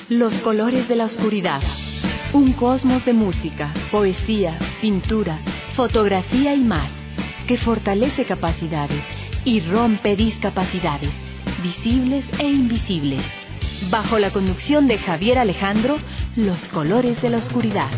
Los colores de la oscuridad. Un cosmos de música, poesía, pintura, fotografía y más, que fortalece capacidades y rompe discapacidades, visibles e invisibles. Bajo la conducción de Javier Alejandro, Los colores de la oscuridad.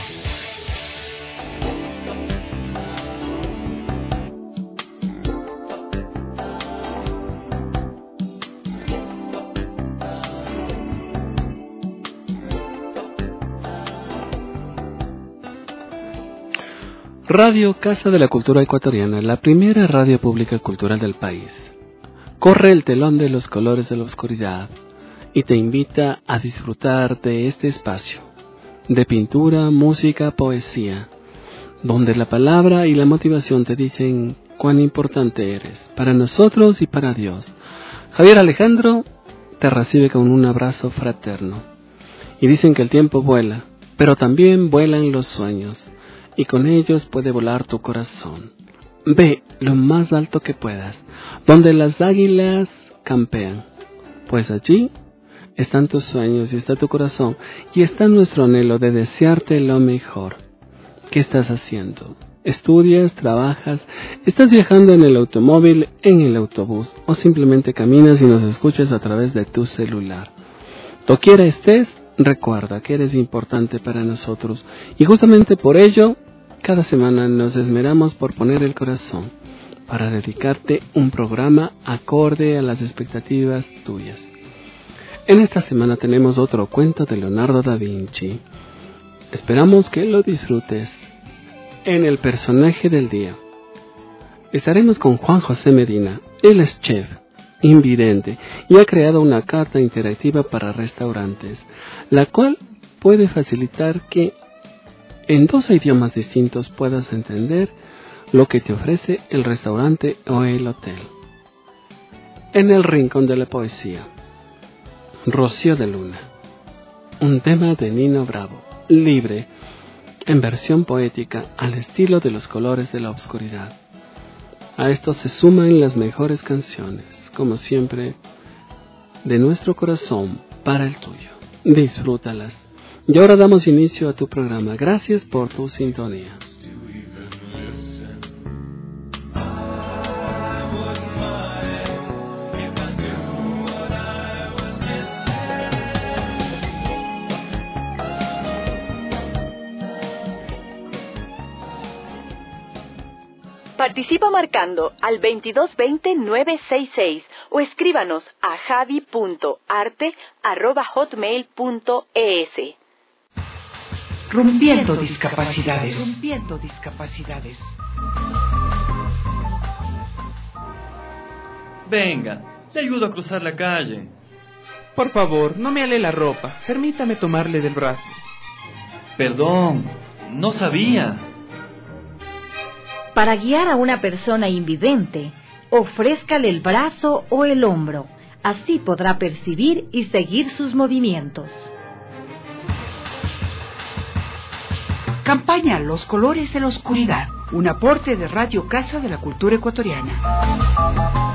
Radio Casa de la Cultura Ecuatoriana, la primera radio pública cultural del país. Corre el telón de Los colores de la oscuridad y te invita a disfrutar de este espacio de pintura, música, poesía, donde la palabra y la motivación te dicen cuán importante eres para nosotros y para Dios. Javier Alejandro te recibe con un abrazo fraterno. Y dicen que el tiempo vuela, pero también vuelan los sueños. Y con ellos puede volar tu corazón. Ve lo más alto que puedas, donde las águilas campean, pues allí están tus sueños y está tu corazón, y está nuestro anhelo de desearte lo mejor. ¿Qué estás haciendo? ¿Estudias? ¿Trabajas? ¿Estás viajando en el automóvil, en el autobús, o simplemente caminas y nos escuchas a través de tu celular? Doquiera estés, recuerda que eres importante para nosotros, y justamente por ello, cada semana nos esmeramos por poner el corazón para dedicarte un programa acorde a las expectativas tuyas. En esta semana tenemos otro cuento de Leonardo da Vinci. Esperamos que lo disfrutes. En el personaje del día estaremos con Juan José Medina. Él es chef, invidente, y ha creado una carta interactiva para restaurantes, la cual puede facilitar que en 2 idiomas distintos puedas entender lo que te ofrece el restaurante o el hotel. En el rincón de la poesía, Rocío de Luna, un tema de Nino Bravo, libre, en versión poética al estilo de Los colores de la oscuridad. A esto se suman las mejores canciones, como siempre, de nuestro corazón para el tuyo. Disfrútalas. Y ahora damos inicio a tu programa. Gracias por tu sintonía. Participa marcando al 2220-966 o escríbanos a javi.arte@hotmail.es. Rompiendo discapacidades. Venga, le ayudo a cruzar la calle. Por favor, no me ale la ropa. Permítame tomarle del brazo. Perdón, no sabía. Para guiar a una persona invidente, ofrézcale el brazo o el hombro. Así podrá percibir y seguir sus movimientos. Campaña Los colores de la oscuridad. Un aporte de Radio Casa de la Cultura Ecuatoriana.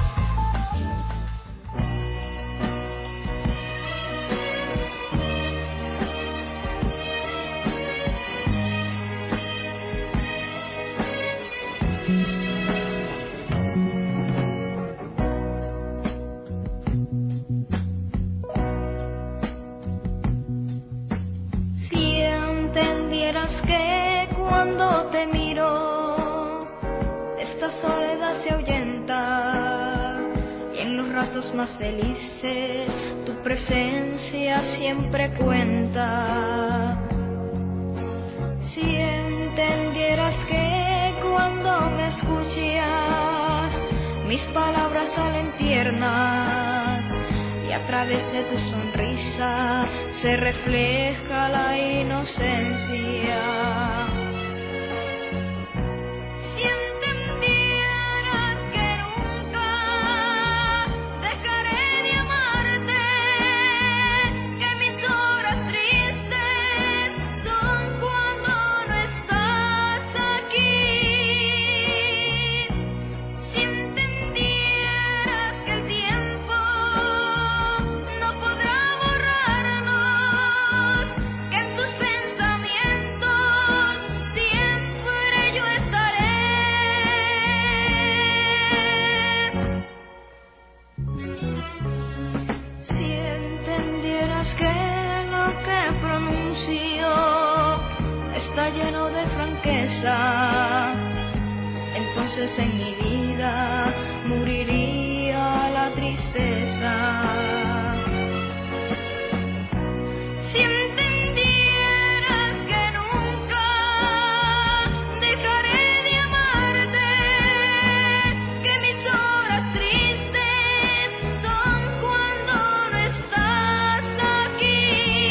Más felices, tu presencia siempre cuenta. Si entendieras que cuando me escuchas, mis palabras salen tiernas y a través de tu sonrisa se refleja la inocencia. No podrá borrarnos lleno de franqueza, entonces en mi vida moriría la tristeza. Si entendieras que nunca dejaré de amarte, que mis horas tristes son cuando no estás aquí.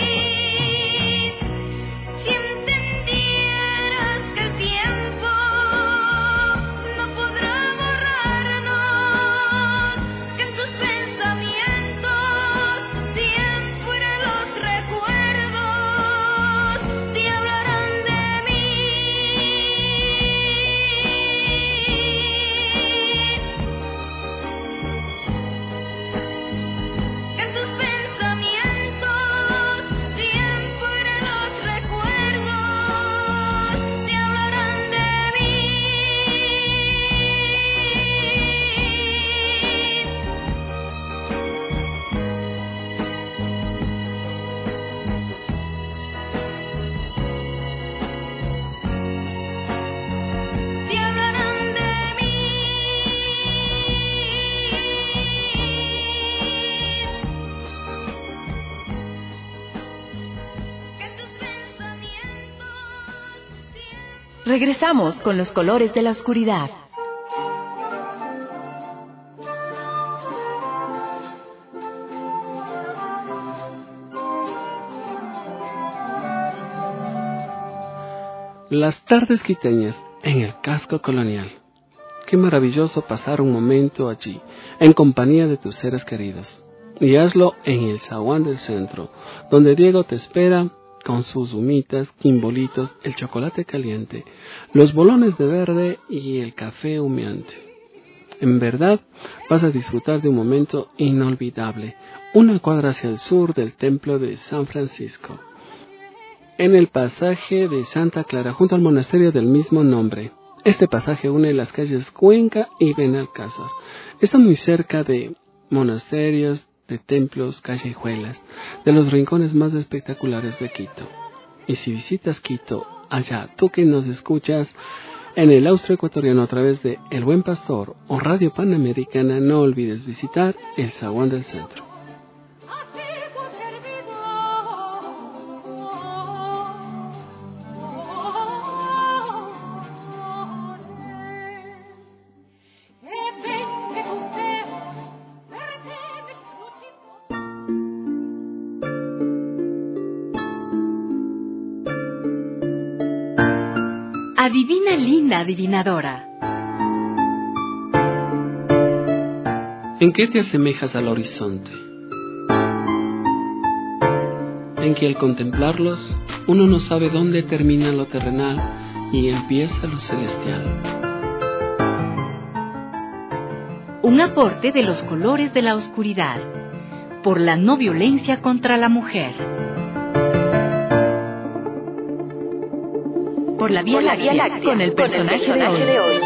Si entendieras que el tiempo no podrá borrarnos, que en tus pensamientos siempre los recuerdos te hablarán de mí. Que en tus pensamientos siempre los recuerdos te hablarán de mí. Te hablarán de mí. Que en tus pensamientos siempre. Regresamos con los colores de la oscuridad. Las tardes quiteñas en el casco colonial. Qué maravilloso pasar un momento allí, en compañía de tus seres queridos. Y hazlo en el zaguán del centro, donde Diego te espera con sus humitas, quimbolitos, el chocolate caliente, los bolones de verde y el café humeante. En verdad, vas a disfrutar de un momento inolvidable, una cuadra hacia el sur del templo de San Francisco, en el pasaje de Santa Clara, junto al monasterio del mismo nombre. Este pasaje une las calles Cuenca y Benalcázar. Está muy cerca de monasterios, de templos, callejuelas, de los rincones más espectaculares de Quito. Y si visitas Quito, allá, tú que nos escuchas en el Austroecuatoriano a través de El Buen Pastor o Radio Panamericana, no olvides visitar el zaguán del centro. Adivina, linda adivinadora. ¿En qué te asemejas al horizonte? En que al contemplarlos, uno no sabe dónde termina lo terrenal y empieza lo celestial. Un aporte de los colores de la oscuridad, por la no violencia contra la mujer. Por la Vía Láctea, con el personaje de hoy.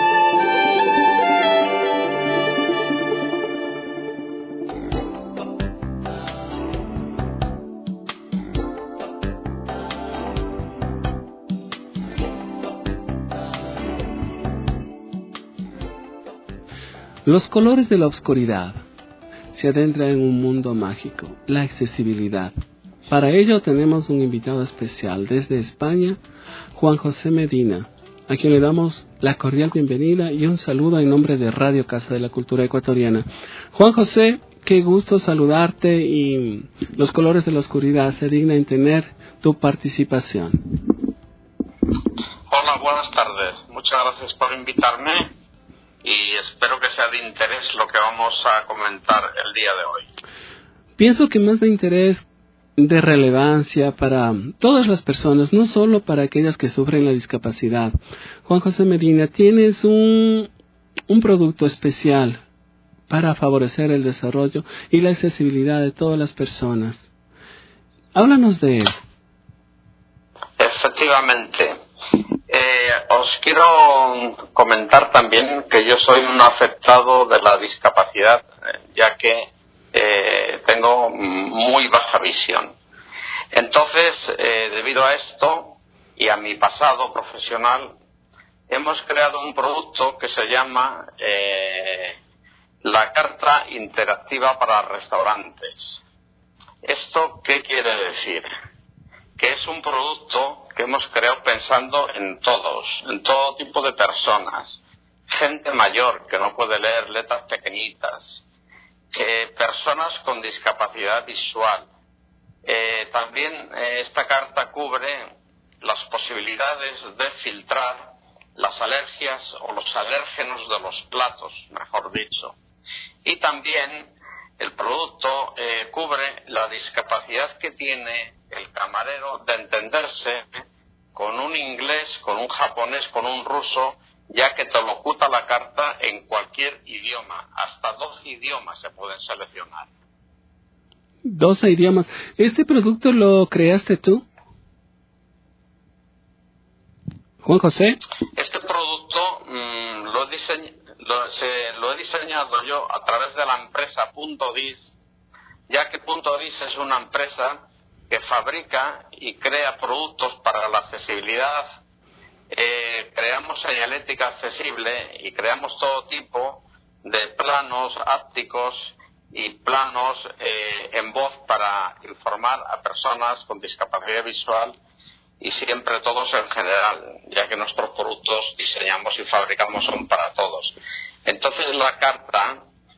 Los colores de la oscuridad se adentran en un mundo mágico, la accesibilidad. Para ello tenemos un invitado especial desde España, Juan José Medina, a quien le damos la cordial bienvenida y un saludo en nombre de Radio Casa de la Cultura Ecuatoriana. Juan José, qué gusto saludarte y los colores de la oscuridad se digna en tener tu participación. Hola, buenas tardes. Muchas gracias por invitarme y espero que sea de interés lo que vamos a comentar el día de hoy. Pienso que más de interés, de relevancia para todas las personas, no solo para aquellas que sufren la discapacidad. Juan José Medina, tienes un producto especial para favorecer el desarrollo y la accesibilidad de todas las personas. Háblanos de él. Efectivamente. Os quiero comentar también que yo soy un afectado de la discapacidad, ya que tengo muy baja visión. Entonces, debido a esto, y a mi pasado profesional, hemos creado un producto que se llama la carta interactiva para restaurantes. ¿Esto qué quiere decir? Que es un producto que hemos creado pensando en todos, en todo tipo de personas. Gente mayor que no puede leer letras pequeñitas, personas con discapacidad visual. También esta carta cubre las posibilidades de filtrar las alergias o los alérgenos de los platos, mejor dicho. Y también el producto cubre la discapacidad que tiene el camarero de entenderse con un inglés, con un japonés, con un ruso, ya que te locuta la carta en cualquier idioma. Hasta 12 idiomas se pueden seleccionar. 12 idiomas. ¿Este producto lo creaste tú, Juan José? Este producto lo he diseñado yo a través de la empresa Punto Dis, ya que Punto Dis es una empresa que fabrica y crea productos para la accesibilidad. Creamos señalética accesible y creamos todo tipo de planos ápticos y planos en voz para informar a personas con discapacidad visual, y siempre todos en general, ya que nuestros productos diseñamos y fabricamos son para todos. Entonces la carta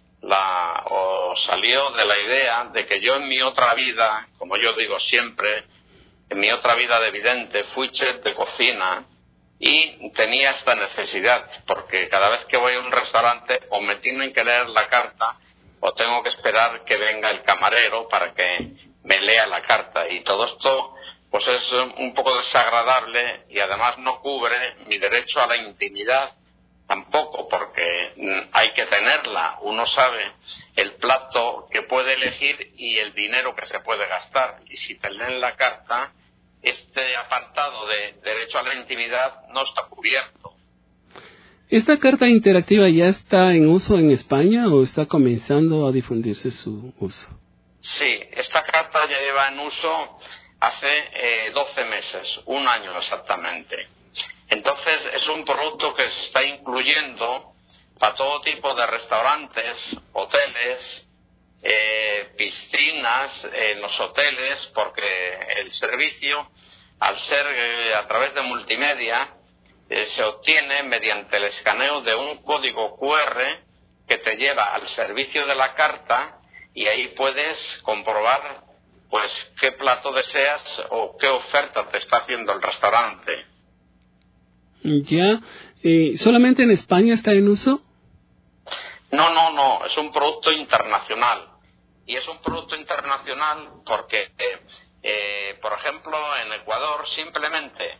salió de la idea de que yo en mi otra vida, como yo digo siempre, en mi otra vida de vidente fui chef de cocina y tenía esta necesidad, porque cada vez que voy a un restaurante o me tienen que leer la carta o tengo que esperar que venga el camarero para que me lea la carta, y todo esto pues es un poco desagradable y además no cubre mi derecho a la intimidad tampoco, porque hay que tenerla. Uno sabe el plato que puede elegir y el dinero que se puede gastar, y si te leen la carta, este apartado de derecho a la intimidad no está cubierto. ¿Esta carta interactiva ya está en uso en España o está comenzando a difundirse su uso? Sí, esta carta ya lleva en uso hace 12 meses, un año exactamente. Entonces es un producto que se está incluyendo para todo tipo de restaurantes, hoteles, piscinas en los hoteles, porque el servicio, al ser a través de multimedia, se obtiene mediante el escaneo de un código QR que te lleva al servicio de la carta, y ahí puedes comprobar pues qué plato deseas o qué oferta te está haciendo el restaurante. Ya, ¿solamente en España está en uso? No, es un producto internacional. Y es un producto internacional porque, por ejemplo, en Ecuador simplemente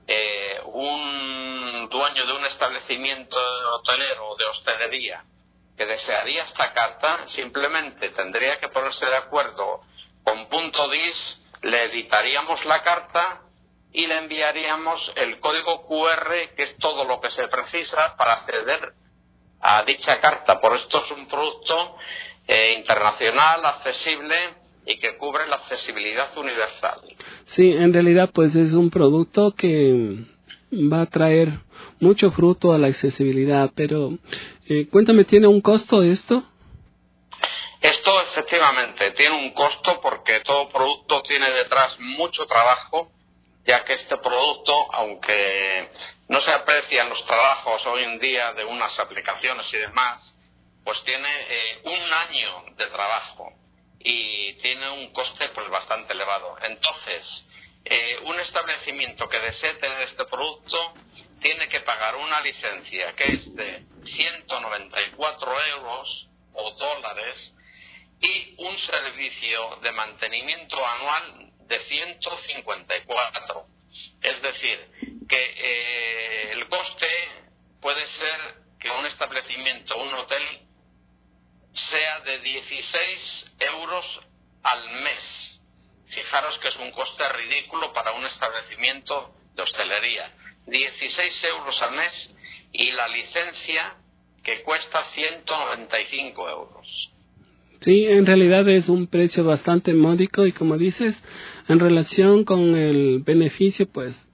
un dueño de un establecimiento hotelero o de hostelería que desearía esta carta simplemente tendría que ponerse de acuerdo con Punto Dis, le editaríamos la carta y le enviaríamos el código QR, que es todo lo que se precisa para acceder a dicha carta. Por esto es un producto internacional, accesible y que cubre la accesibilidad universal. Sí, en realidad pues es un producto que va a traer mucho fruto a la accesibilidad, pero cuéntame, ¿tiene un costo esto? Esto efectivamente tiene un costo porque todo producto tiene detrás mucho trabajo, ya que este producto, aunque no se aprecian los trabajos hoy en día de unas aplicaciones y demás, pues tiene un año de trabajo y tiene un coste pues bastante elevado. Entonces, un establecimiento que desee tener este producto tiene que pagar una licencia que es de 194 euros o dólares y un servicio de mantenimiento anual de 154. Es decir, que el coste puede ser que un establecimiento, un hotel, sea de 16 euros al mes. Fijaros que es un coste ridículo para un establecimiento de hostelería. 16 euros al mes y la licencia que cuesta 195 euros. Sí, en realidad es un precio bastante módico y como dices, en relación con el beneficio, pues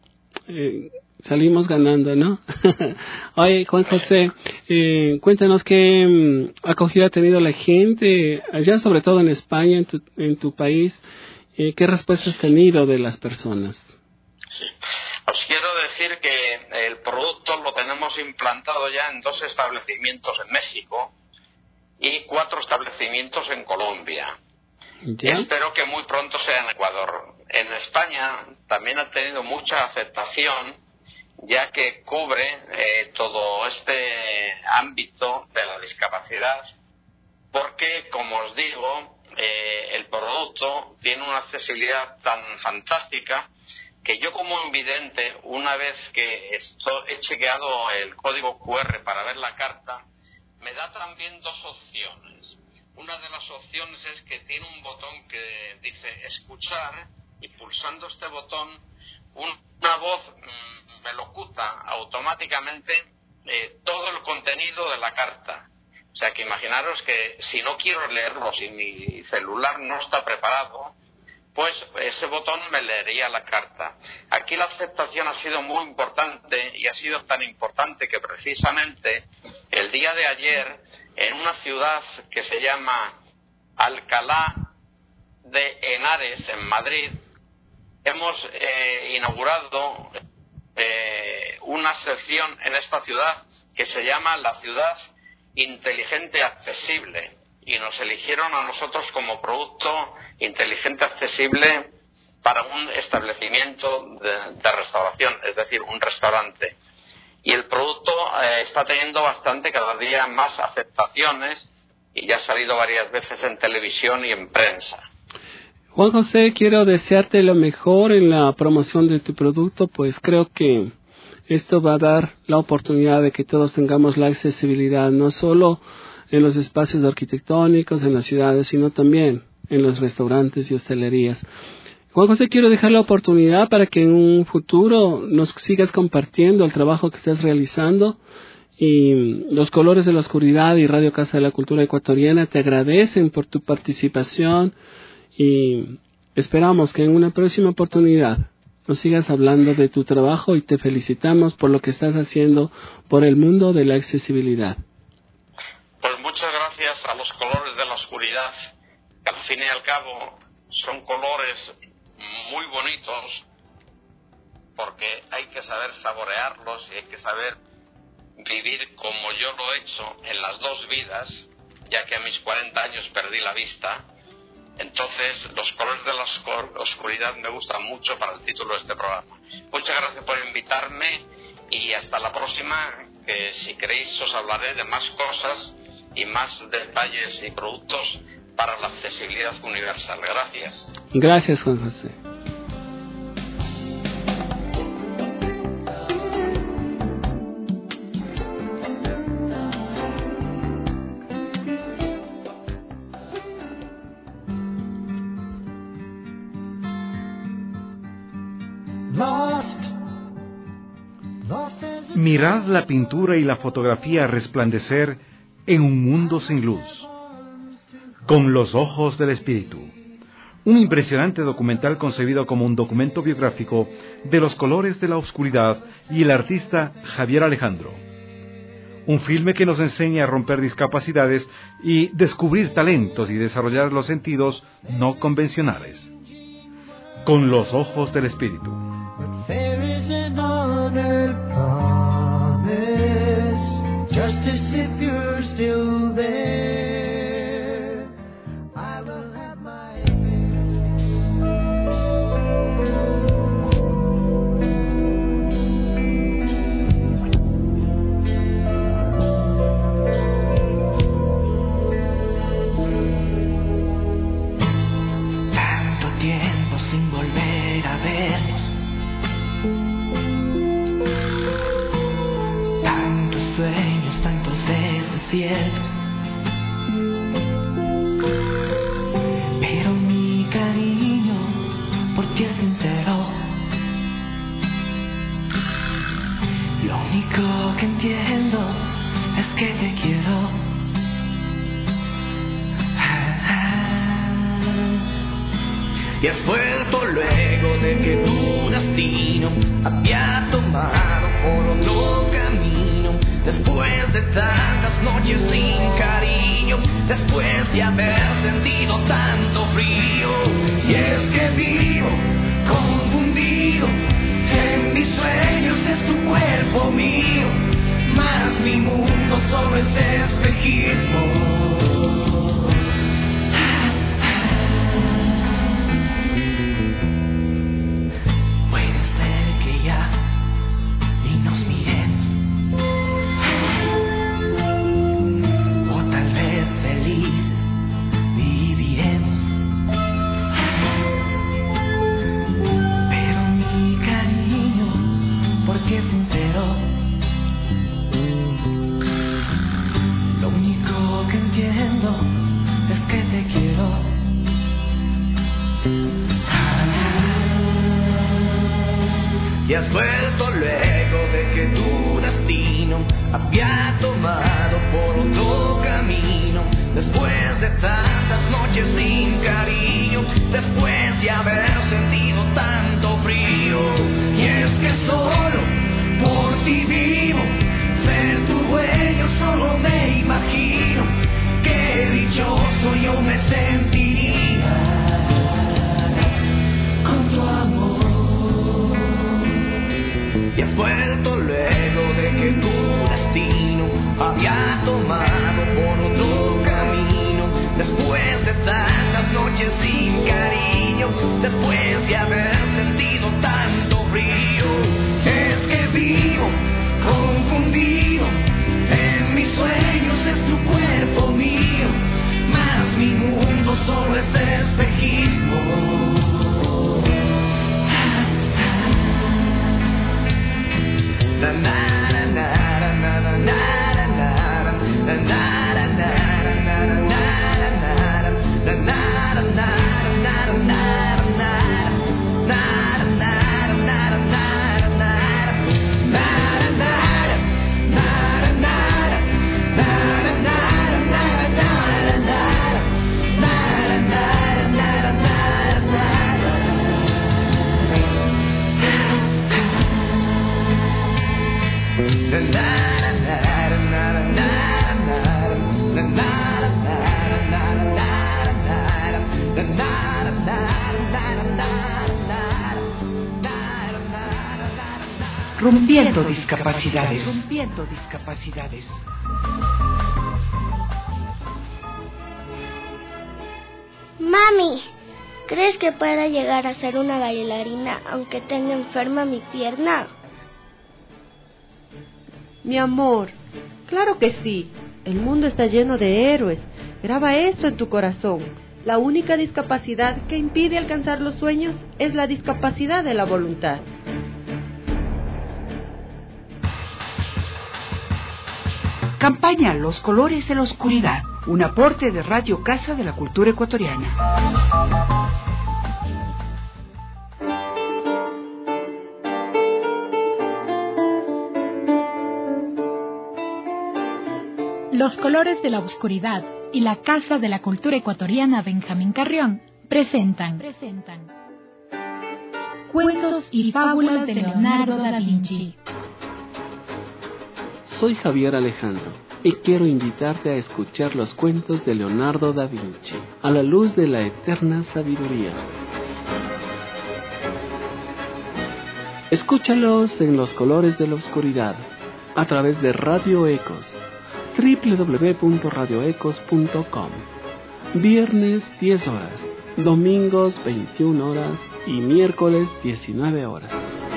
salimos ganando, ¿no? Oye, Juan José, cuéntanos qué acogida ha tenido la gente allá, sobre todo en España, en tu país. ¿Qué respuesta has tenido de las personas? Sí. Os quiero decir que el producto lo tenemos implantado ya en 2 establecimientos en México y 4 establecimientos en Colombia. ¿Ya? Espero que muy pronto sea en Ecuador. En España también ha tenido mucha aceptación, ya que cubre todo este ámbito de la discapacidad, porque, como os digo, el producto tiene una accesibilidad tan fantástica que yo, como invidente, una vez que he chequeado el código QR para ver la carta, me da también 2 opciones. Una de las opciones es que tiene un botón que dice escuchar, y pulsando este botón una voz me locuta automáticamente todo el contenido de la carta. O sea que imaginaros que si no quiero leerlo, si mi celular no está preparado, pues ese botón me leería la carta. Aquí la aceptación ha sido muy importante, y ha sido tan importante que precisamente el día de ayer, en una ciudad que se llama Alcalá de Henares, en Madrid, hemos inaugurado una sección en esta ciudad que se llama la ciudad inteligente accesible, y nos eligieron a nosotros como producto inteligente accesible para un establecimiento de restauración, es decir, un restaurante. Y el producto está teniendo cada día más aceptaciones, y ya ha salido varias veces en televisión y en prensa. Juan José, quiero desearte lo mejor en la promoción de tu producto, pues creo que esto va a dar la oportunidad de que todos tengamos la accesibilidad, no solo en los espacios arquitectónicos, en las ciudades, sino también en los restaurantes y hostelerías. Juan José, quiero dejar la oportunidad para que en un futuro nos sigas compartiendo el trabajo que estás realizando, y los Colores de la Oscuridad y Radio Casa de la Cultura Ecuatoriana te agradecen por tu participación, y esperamos que en una próxima oportunidad nos sigas hablando de tu trabajo, y te felicitamos por lo que estás haciendo por el mundo de la accesibilidad. Pues muchas gracias a los Colores de la Oscuridad, que al fin y al cabo son colores muy bonitos, porque hay que saber saborearlos y hay que saber vivir como yo lo he hecho en las 2 vidas, ya que a mis 40 años perdí la vista. Entonces, los Colores de la Oscuridad me gustan mucho para el título de este programa. Muchas gracias por invitarme, y hasta la próxima, que si queréis os hablaré de más cosas y más detalles y productos para la accesibilidad universal. Gracias. Gracias, Juan José. Mirad la pintura y la fotografía resplandecer en un mundo sin luz. Con los ojos del espíritu. Un impresionante documental concebido como un documento biográfico de los Colores de la Oscuridad y el artista Javier Alejandro. Un filme que nos enseña a romper discapacidades y descubrir talentos y desarrollar los sentidos no convencionales. Con los ojos del espíritu. Justice, if you're still there, I will have my tanto tiempo sin volver a vernos, tantos sueños, tantos desiertos, pero mi cariño por ti es sincero. Lo único que entiendo es que te quiero. Y has vuelto luego de que dudaste destino había tomado por otro camino. Después de tantas noches sin cariño, después de haber sentido tanto frío. Y es que vivo confundido, en mis sueños es tu cuerpo mío, más mi mundo solo es espejismo. Y has vuelto luego de que tu destino había tomado por otro camino. Después de tantas noches sin cariño, después de haber sentido tanto frío. Y es que solo por ti vivo, ser tu dueño solo me imagino. Qué dichoso yo me sentiría con tu amor. Y has vuelto luego de que tu destino había tomado por otro camino. Después de tantas noches sin cariño, después de haber sentido tanto frío. Es que vivo confundido, en mis sueños es tu cuerpo mío, más mi mundo solo es espejismo. Na na na na na na na na Rompiendo discapacidades. Rompiendo discapacidades. Mami, ¿crees que pueda llegar a ser una bailarina aunque tenga enferma mi pierna? Mi amor, claro que sí. El mundo está lleno de héroes. Graba esto en tu corazón. La única discapacidad que impide alcanzar los sueños es la discapacidad de la voluntad. Campaña Los Colores de la Oscuridad, un aporte de Radio Casa de la Cultura Ecuatoriana. Los Colores de la Oscuridad y la Casa de la Cultura Ecuatoriana Benjamín Carrión presentan Cuentos y Fábulas de Leonardo da Vinci. Soy Javier Alejandro y quiero invitarte a escuchar los cuentos de Leonardo da Vinci a la luz de la eterna sabiduría. Escúchalos en Los Colores de la Oscuridad a través de Radio Ecos, www.radioecos.com. Viernes 10 horas, domingos 21 horas y miércoles 19 horas.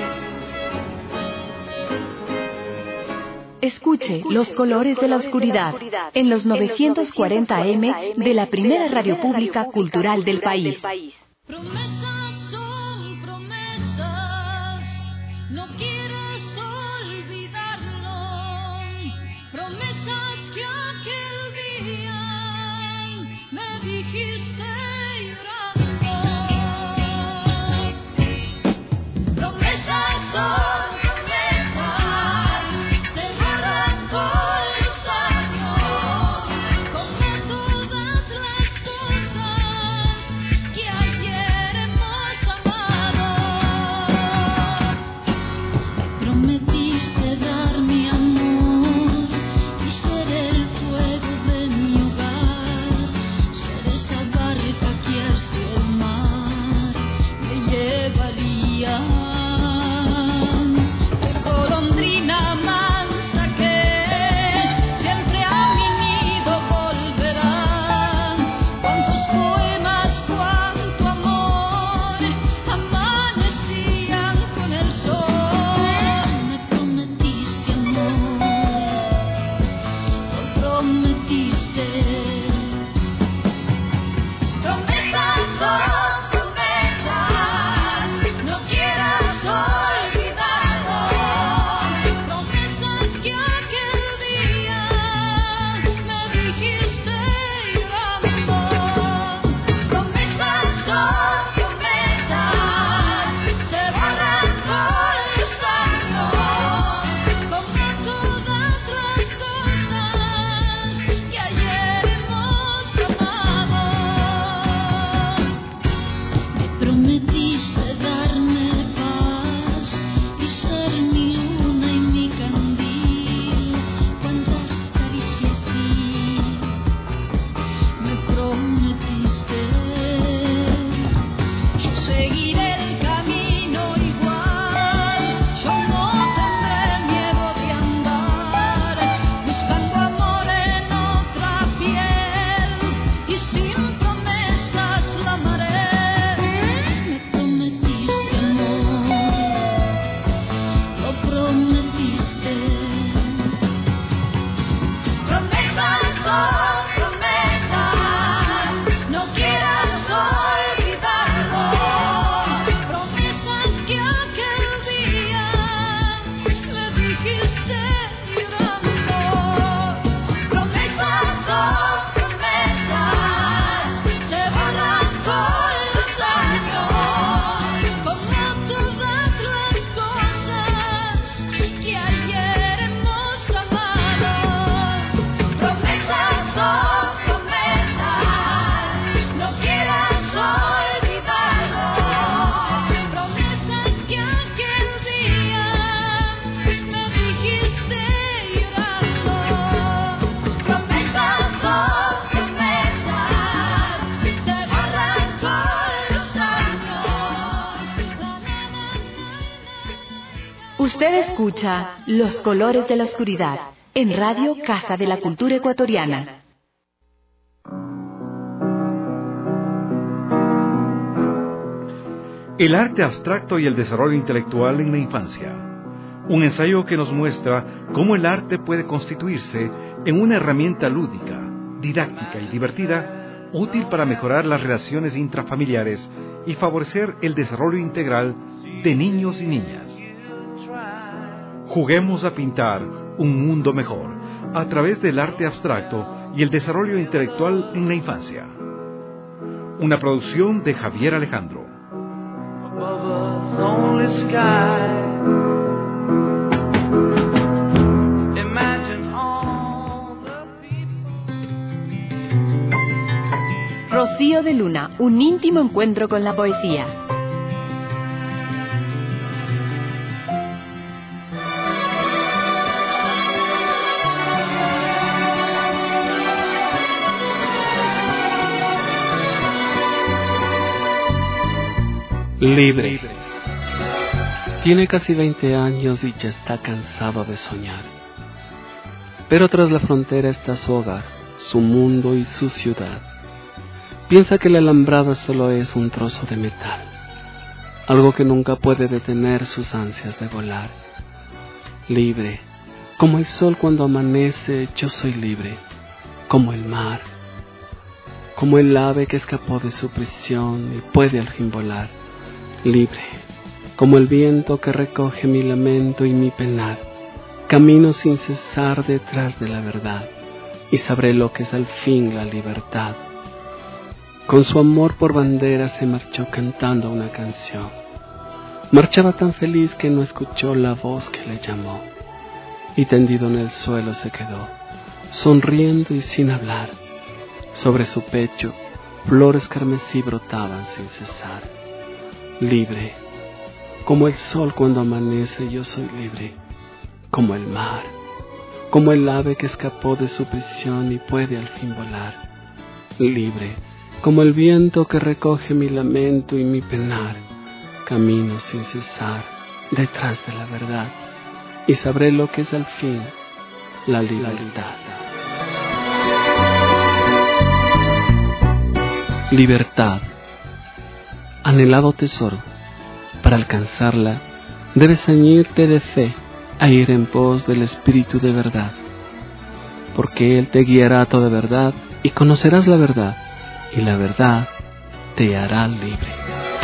Escuche Los Colores de la Oscuridad en los 940 AM de la primera radio pública cultural del país. Promesas son promesas, no quieres olvidarlo. Promesas que aquel día me dijiste llorando. Promesas son que ser golondrina mansa que siempre a mi nido volverá. Cuántos poemas, cuánto amor amanecían con el sol. Me prometiste amor, lo prometiste. Promesas son promesas, no quieras olvidarlo. Promesas que aquel día me dijiste llorando. Promesas son promesas, se borran con los años, como todas las cosas que ayer hemos amado. Me prometiste darme paz y ser mi luna y mi candil. Cuántas caricias sí me prometiste. Yo seguiré el camino igual, yo no tendré miedo de andar buscando amor en otra piel y sin promesas la amaré. Me prometiste amor, lo prometiste. Promesas son promesas, no quieras olvidarlo. Promesas que aquel día me dijiste llorando. Promesas son promesas, se borran con los años, como todas las cosas que ayer hemos amado. Promesas son promesas, no quieras olvidarlo. Promesas que aquel día me dijiste llorando. Promesas son promesas, se borran con los años. Usted escucha Los Colores de la Oscuridad en Radio Casa de la Cultura Ecuatoriana. El arte abstracto y el desarrollo intelectual en la infancia. Un ensayo que nos muestra cómo el arte puede constituirse en una herramienta lúdica, didáctica y divertida, útil para mejorar las relaciones intrafamiliares y favorecer el desarrollo integral de niños y niñas. Juguemos a pintar un mundo mejor a través del arte abstracto y el desarrollo intelectual en la infancia. Una producción de Javier Alejandro. Rocío de Luna, un íntimo encuentro con la poesía. Libre. Tiene casi 20 años y ya está cansado de soñar. Pero tras la frontera está su hogar, su mundo y su ciudad. Piensa que la alambrada solo es un trozo de metal, algo que nunca puede detener sus ansias de volar. Libre, como el sol cuando amanece, yo soy libre, como el mar, como el ave que escapó de su prisión y puede al fin volar. Libre, como el viento que recoge mi lamento y mi penar. Camino sin cesar detrás de la verdad y sabré lo que es al fin la libertad. Con su amor por bandera se marchó cantando una canción. Marchaba tan feliz que no escuchó la voz que le llamó y tendido en el suelo se quedó, sonriendo y sin hablar. Sobre su pecho flores carmesí brotaban sin cesar. Libre, como el sol cuando amanece, yo soy libre, como el mar, como el ave que escapó de su prisión y puede al fin volar. Libre, como el viento que recoge mi lamento y mi penar. camino sin cesar detrás de la verdad y sabré lo que es al fin la libertad. Libertad, anhelado tesoro. Para alcanzarla, debes ceñirte de fe a ir en pos del Espíritu de verdad, porque Él te guiará a toda verdad y conocerás la verdad, y la verdad te hará libre.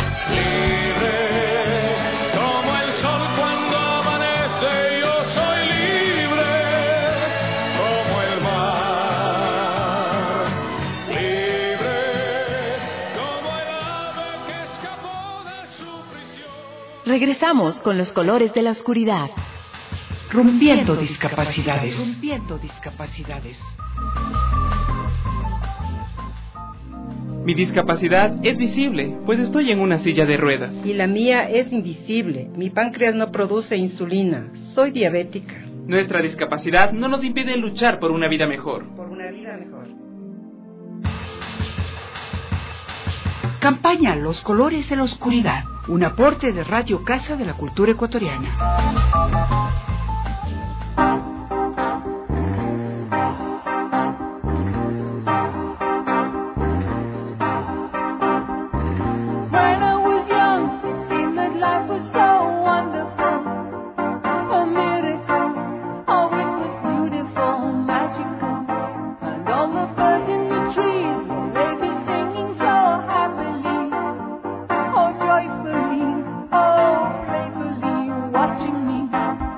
Regresamos con los colores de la oscuridad. Rompiendo discapacidades. Rompiendo discapacidades. Mi discapacidad es visible, pues estoy en una silla de ruedas. Y la mía es invisible. Mi páncreas no produce insulina. Soy diabética. Nuestra discapacidad no nos impide luchar por una vida mejor. Por una vida mejor. Campaña Los colores de la oscuridad. Un aporte de Radio Casa de la Cultura Ecuatoriana. Watching me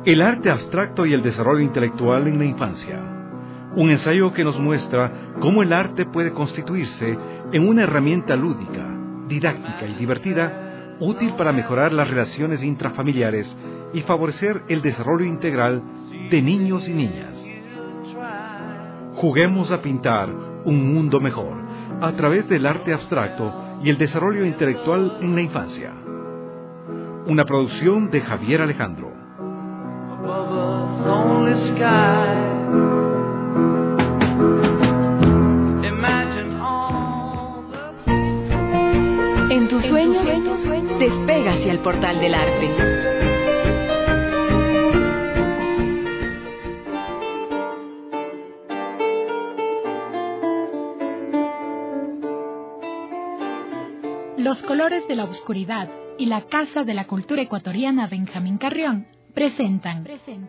El arte abstracto y el desarrollo intelectual en la infancia. Un ensayo que nos muestra cómo el arte puede constituirse en una herramienta lúdica, didáctica y divertida, útil para mejorar las relaciones intrafamiliares y favorecer el desarrollo integral de niños y niñas. Juguemos a pintar un mundo mejor a través del arte abstracto y el desarrollo intelectual en la infancia. Una producción de Javier Alejandro. En tus sueños, despega hacia el portal del arte. Los colores de la oscuridad y la Casa de la Cultura Ecuatoriana Benjamín Carrión presentan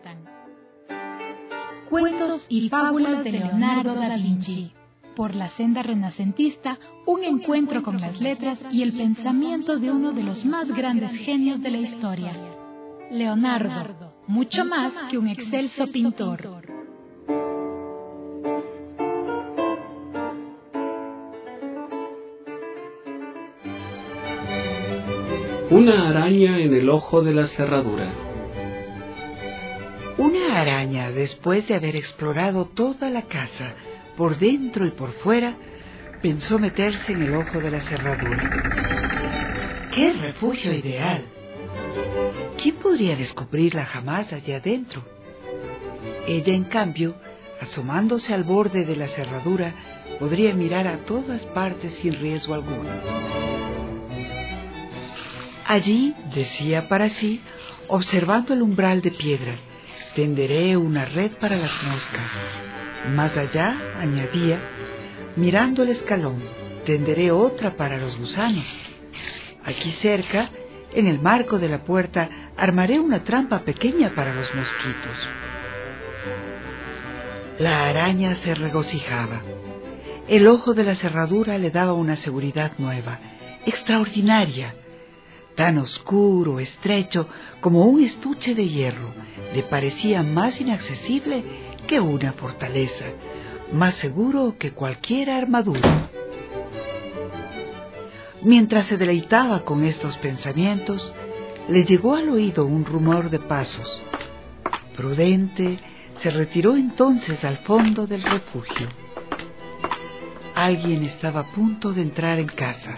Cuentos y fábulas de Leonardo da Vinci. Por la senda renacentista, un encuentro con las letras y el pensamiento de uno de los más grandes genios de la historia. Leonardo, mucho más que un excelso pintor. Una araña en el ojo de la cerradura. Una araña, después de haber explorado toda la casa, por dentro y por fuera, pensó meterse en el ojo de la cerradura. ¡Qué refugio ideal! ¿Quién podría descubrirla jamás allá adentro? Ella, en cambio, asomándose al borde de la cerradura, podría mirar a todas partes sin riesgo alguno. Allí, decía para sí, observando el umbral de piedra, tenderé una red para las moscas. Más allá, añadía, mirando el escalón, tenderé otra para los gusanos. Aquí cerca, en el marco de la puerta, armaré una trampa pequeña para los mosquitos. La araña se regocijaba. El ojo de la cerradura le daba una seguridad nueva, extraordinaria. Tan oscuro, estrecho, como un estuche de hierro, le parecía más inaccesible que una fortaleza, más seguro que cualquier armadura. Mientras se deleitaba con estos pensamientos, le llegó al oído un rumor de pasos. Prudente, se retiró entonces al fondo del refugio. Alguien estaba a punto de entrar en casa.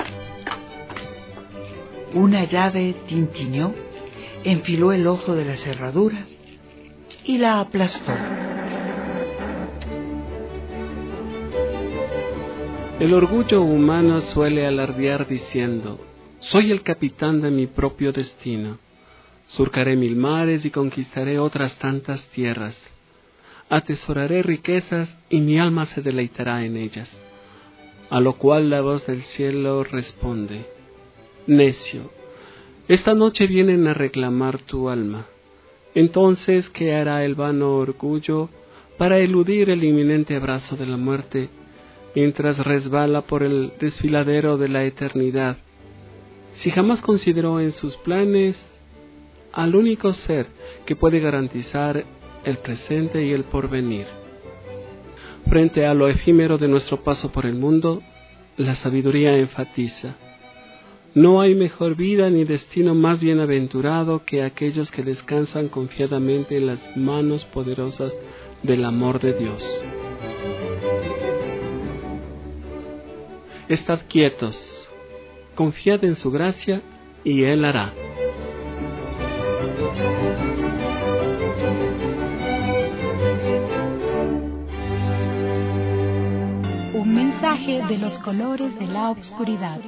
Una llave tintineó, enfiló el ojo de la cerradura y la aplastó. El orgullo humano suele alardear diciendo: soy el capitán de mi propio destino. Surcaré 1000 mares y conquistaré otras tantas tierras. Atesoraré riquezas y mi alma se deleitará en ellas. A lo cual la voz del cielo responde: necio, esta noche vienen a reclamar tu alma. Entonces, ¿qué hará el vano orgullo para eludir el inminente abrazo de la muerte, mientras resbala por el desfiladero de la eternidad, si jamás consideró en sus planes al único ser que puede garantizar el presente y el porvenir? Frente a lo efímero de nuestro paso por el mundo, la sabiduría enfatiza: no hay mejor vida ni destino más bienaventurado que aquellos que descansan confiadamente en las manos poderosas del amor de Dios. Estad quietos, confiad en su gracia y Él hará. Un mensaje de los colores de la oscuridad.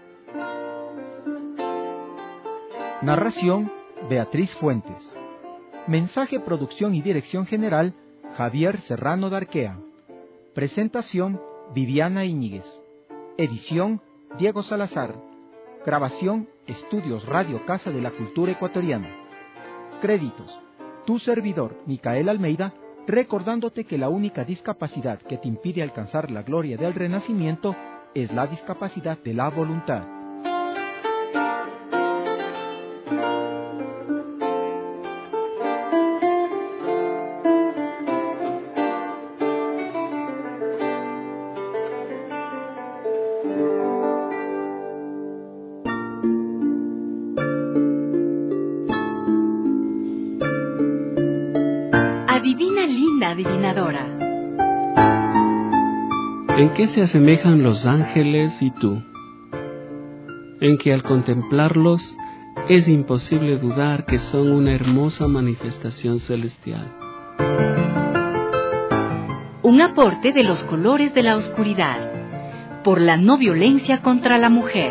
Narración: Beatriz Fuentes. Mensaje, producción y dirección general: Javier Serrano Darquea. Presentación: Viviana Íñiguez. Edición: Diego Salazar. Grabación: Estudios Radio Casa de la Cultura Ecuatoriana. Créditos: tu servidor, Micael Almeida, recordándote que la única discapacidad que te impide alcanzar la gloria del Renacimiento es la discapacidad de la voluntad. una linda adivinadora. ¿En qué se asemejan los ángeles y tú? En que al contemplarlos es imposible dudar que son una hermosa manifestación celestial. Un aporte de los colores de la oscuridad, por la no violencia contra la mujer.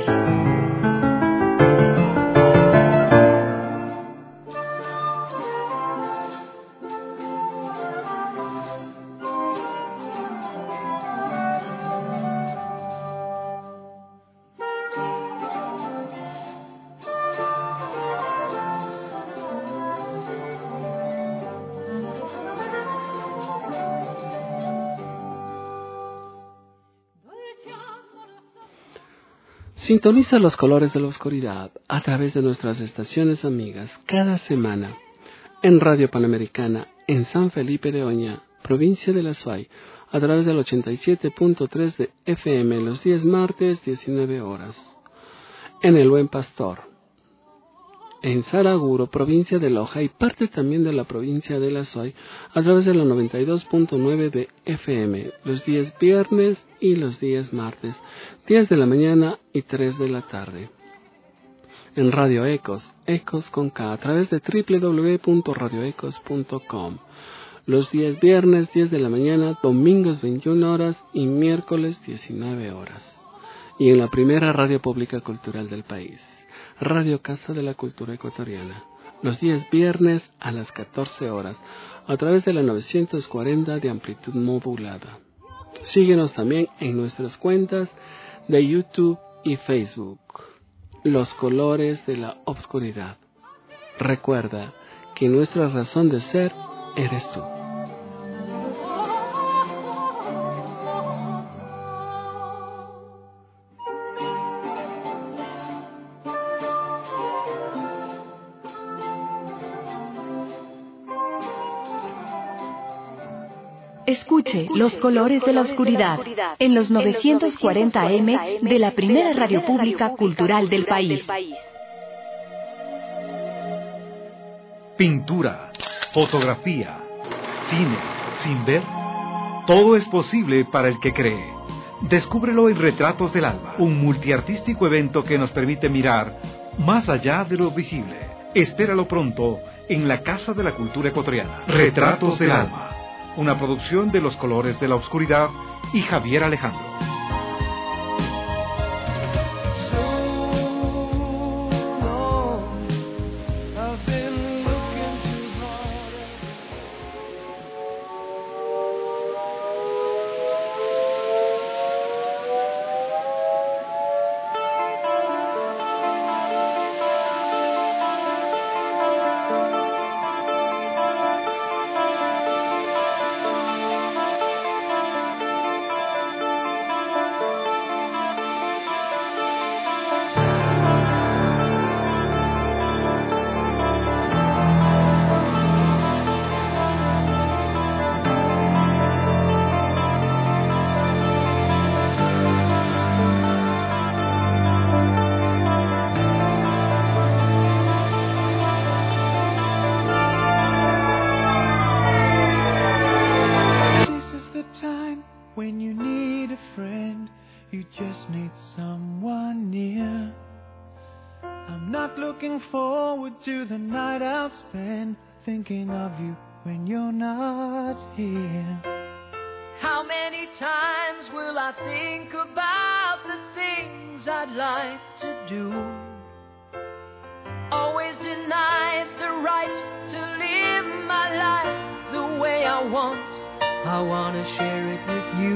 Sintoniza los colores de la oscuridad a través de nuestras estaciones amigas cada semana en Radio Panamericana en San Felipe de Oña, provincia de La Suay, a través del 87.3 de FM los días martes 19 horas. En El Buen Pastor, en Saraguro, provincia de Loja y parte también de la provincia de La Suay, a través de la 92.9 de FM, los días viernes y los días martes, 10 de la mañana y 3 de la tarde. En Radio Ecos, Ecos con K, a través de www.radioecos.com, los días viernes 10 de la mañana, domingos 21 horas y miércoles 19 horas. Y en la primera radio pública cultural del país, Radio Casa de la Cultura Ecuatoriana, los días viernes a las 14 horas, a través de la 940 de amplitud modulada. Síguenos también en nuestras cuentas de YouTube y Facebook. Los colores de la obscuridad. Recuerda que nuestra razón de ser eres tú. Escuche Los Colores de la Oscuridad en los 940 AM de la primera radio pública cultural del país. Pintura, fotografía, cine, sin ver. Todo es posible para el que cree. Descúbrelo en Retratos del Alma, un multiartístico evento que nos permite mirar más allá de lo visible. Espéralo pronto en la Casa de la Cultura Ecuatoriana. Retratos del Alma, una producción de Los Colores de la Oscuridad y Javier Alejandro. To the night I'll spend thinking of you when you're not here. How many times will I think about the things I'd like to do? Always denied the right to live my life the way I want. I want to share it with you.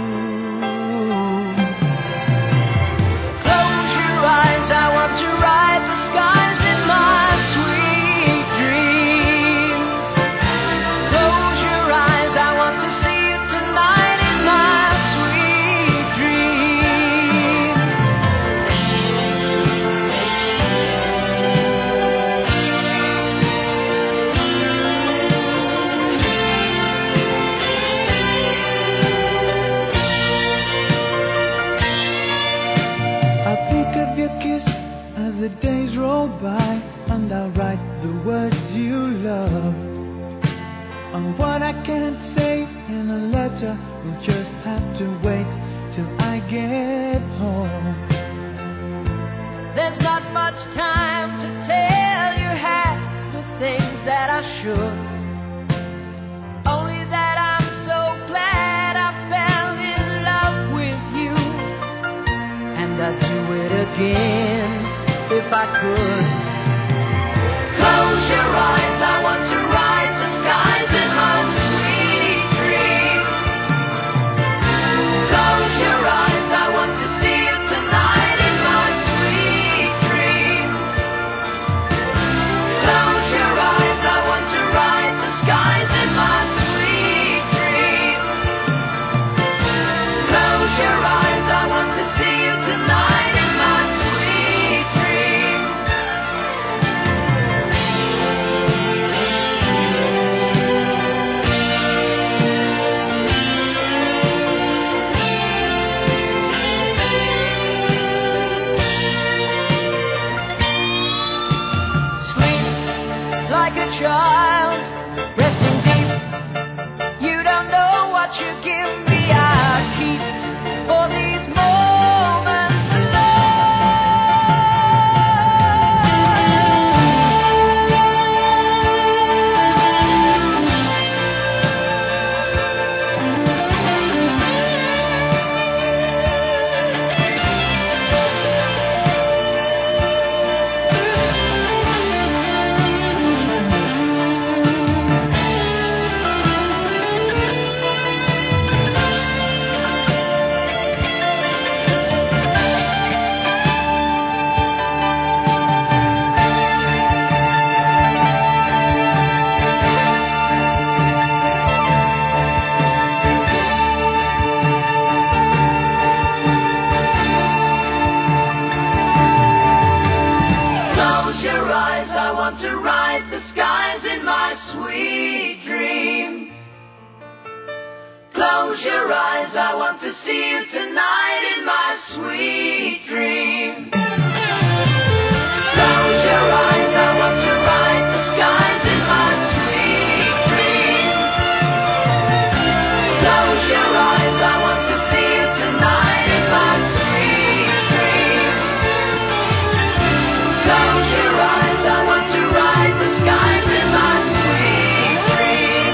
Close your eyes, I want to ride the skies in my the days roll by, and I'll write the words you love. on what I can't say in a letter. You'll just have to wait till I get home. There's not much time to tell you half the things that I should. Only that I'm so glad I fell in love with you, and I'd do it again if I could. Close your eyes, I want to ride the skies in my sweet dream. Close your eyes, I want to see you tonight in my sweet dream. Close your eyes, I want to ride the skies in my sweet dream. Close your eyes, I want to see you tonight in my sweet dream. Like a child, resting deep. You don't know what you give me. I keep for these moments to ride the skies in my sweet dream. Close your eyes, I want to see you tonight in my sweet dream. Close your eyes, I want to ride the skies in my sweet dream. Close your eyes, I want to see you tonight in my sweet dream. Close your eyes, I want to ride the skies in my sweet dream.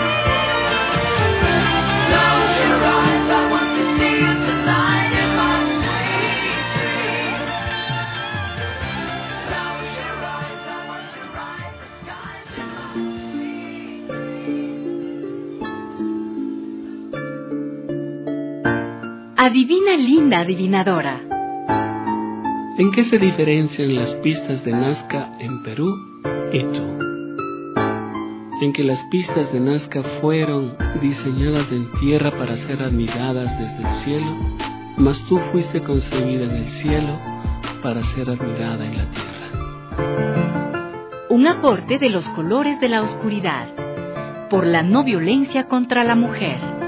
Close your eyes, I want to see you tonight in my sweet dream. Close your eyes, I want to ride the skies in my sweet dream. Adivina, linda adivinadora. ¿En qué se diferencian las pistas de Nazca en Perú y tú? En que las pistas de Nazca fueron diseñadas en tierra para ser admiradas desde el cielo, mas tú fuiste concebida en el cielo para ser admirada en la tierra. Un aporte de los colores de la oscuridad, por la no violencia contra la mujer.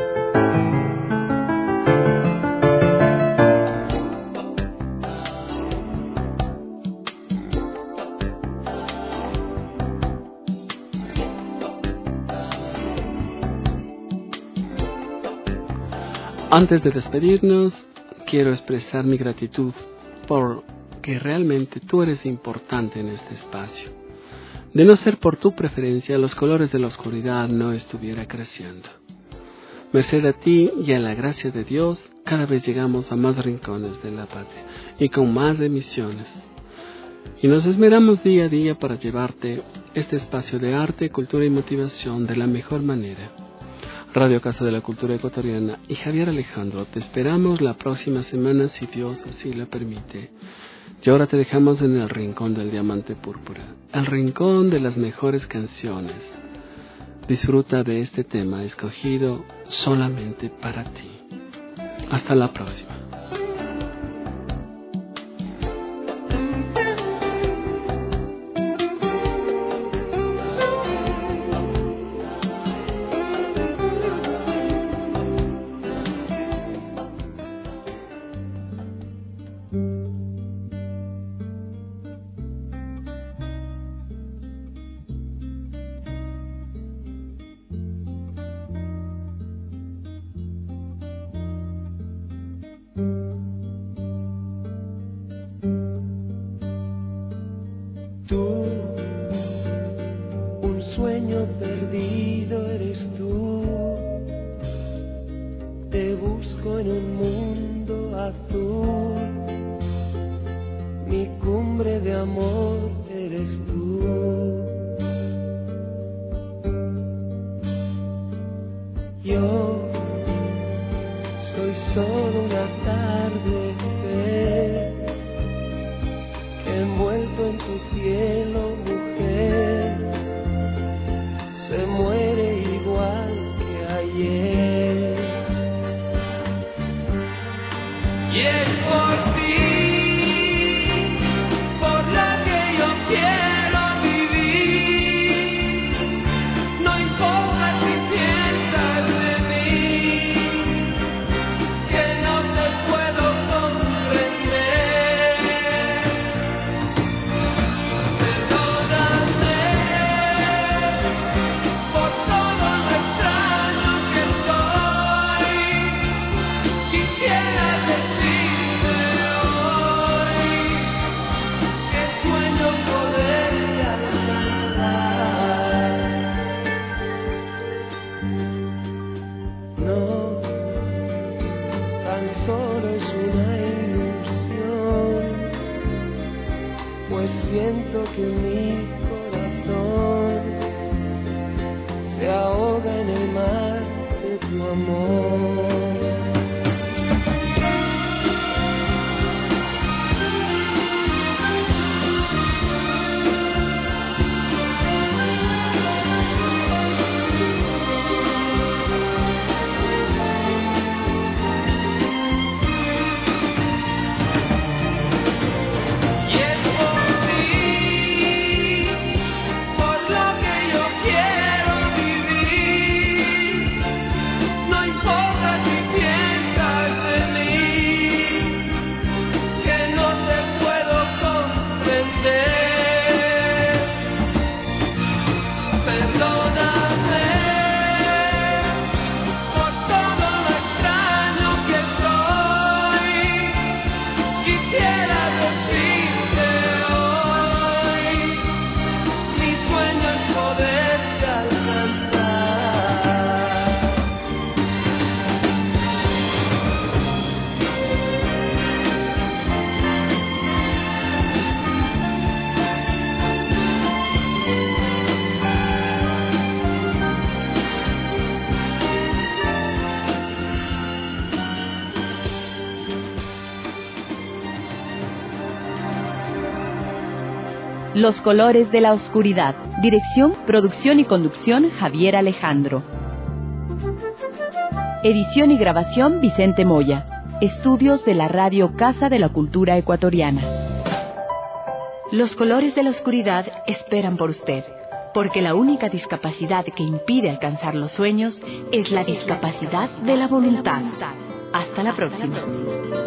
Antes de despedirnos, quiero expresar mi gratitud porque realmente tú eres importante en este espacio. De no ser por tu preferencia, los colores de la oscuridad no estuviera creciendo. Merced a ti y a la gracia de Dios, cada vez llegamos a más rincones de la patria y con más emisiones. Y nos esmeramos día a día para llevarte este espacio de arte, cultura y motivación de la mejor manera. Radio Casa de la Cultura Ecuatoriana y Javier Alejandro, te esperamos la próxima semana si Dios así lo permite. Y ahora te dejamos en el rincón del diamante púrpura, el rincón de las mejores canciones. Disfruta de este tema escogido solamente para ti. Hasta la próxima. amor eres tú. Yo soy solo una tarde que envuelto en tu cielo, mujer, se muere igual que ayer. Y es por ti por lo que yo quiero vivir. No importa si piensas de mí, que no te puedo comprender. Perdóname por todo lo extraño que soy. Quisiera decirte hoy que sueño poderte alcanzar. No, tan solo es una ilusión, pues siento que mi corazón se ahoga en el mar de tu amor. Y es por ti por lo que yo quiero vivir. No importa si piensas de mí, que no te puedo comprender. Perdóname por todo lo extraño que soy. Quisiera decirte hoy, mi sueño es poderte alcanzar. Los colores de la oscuridad. Dirección, producción y conducción, Javier Alejandro. Edición y grabación, Vicente Moya. Estudios de la Radio Casa de la Cultura Ecuatoriana. Los colores de la oscuridad esperan por usted, porque la única discapacidad que impide alcanzar los sueños es la discapacidad de la voluntad. Hasta la próxima.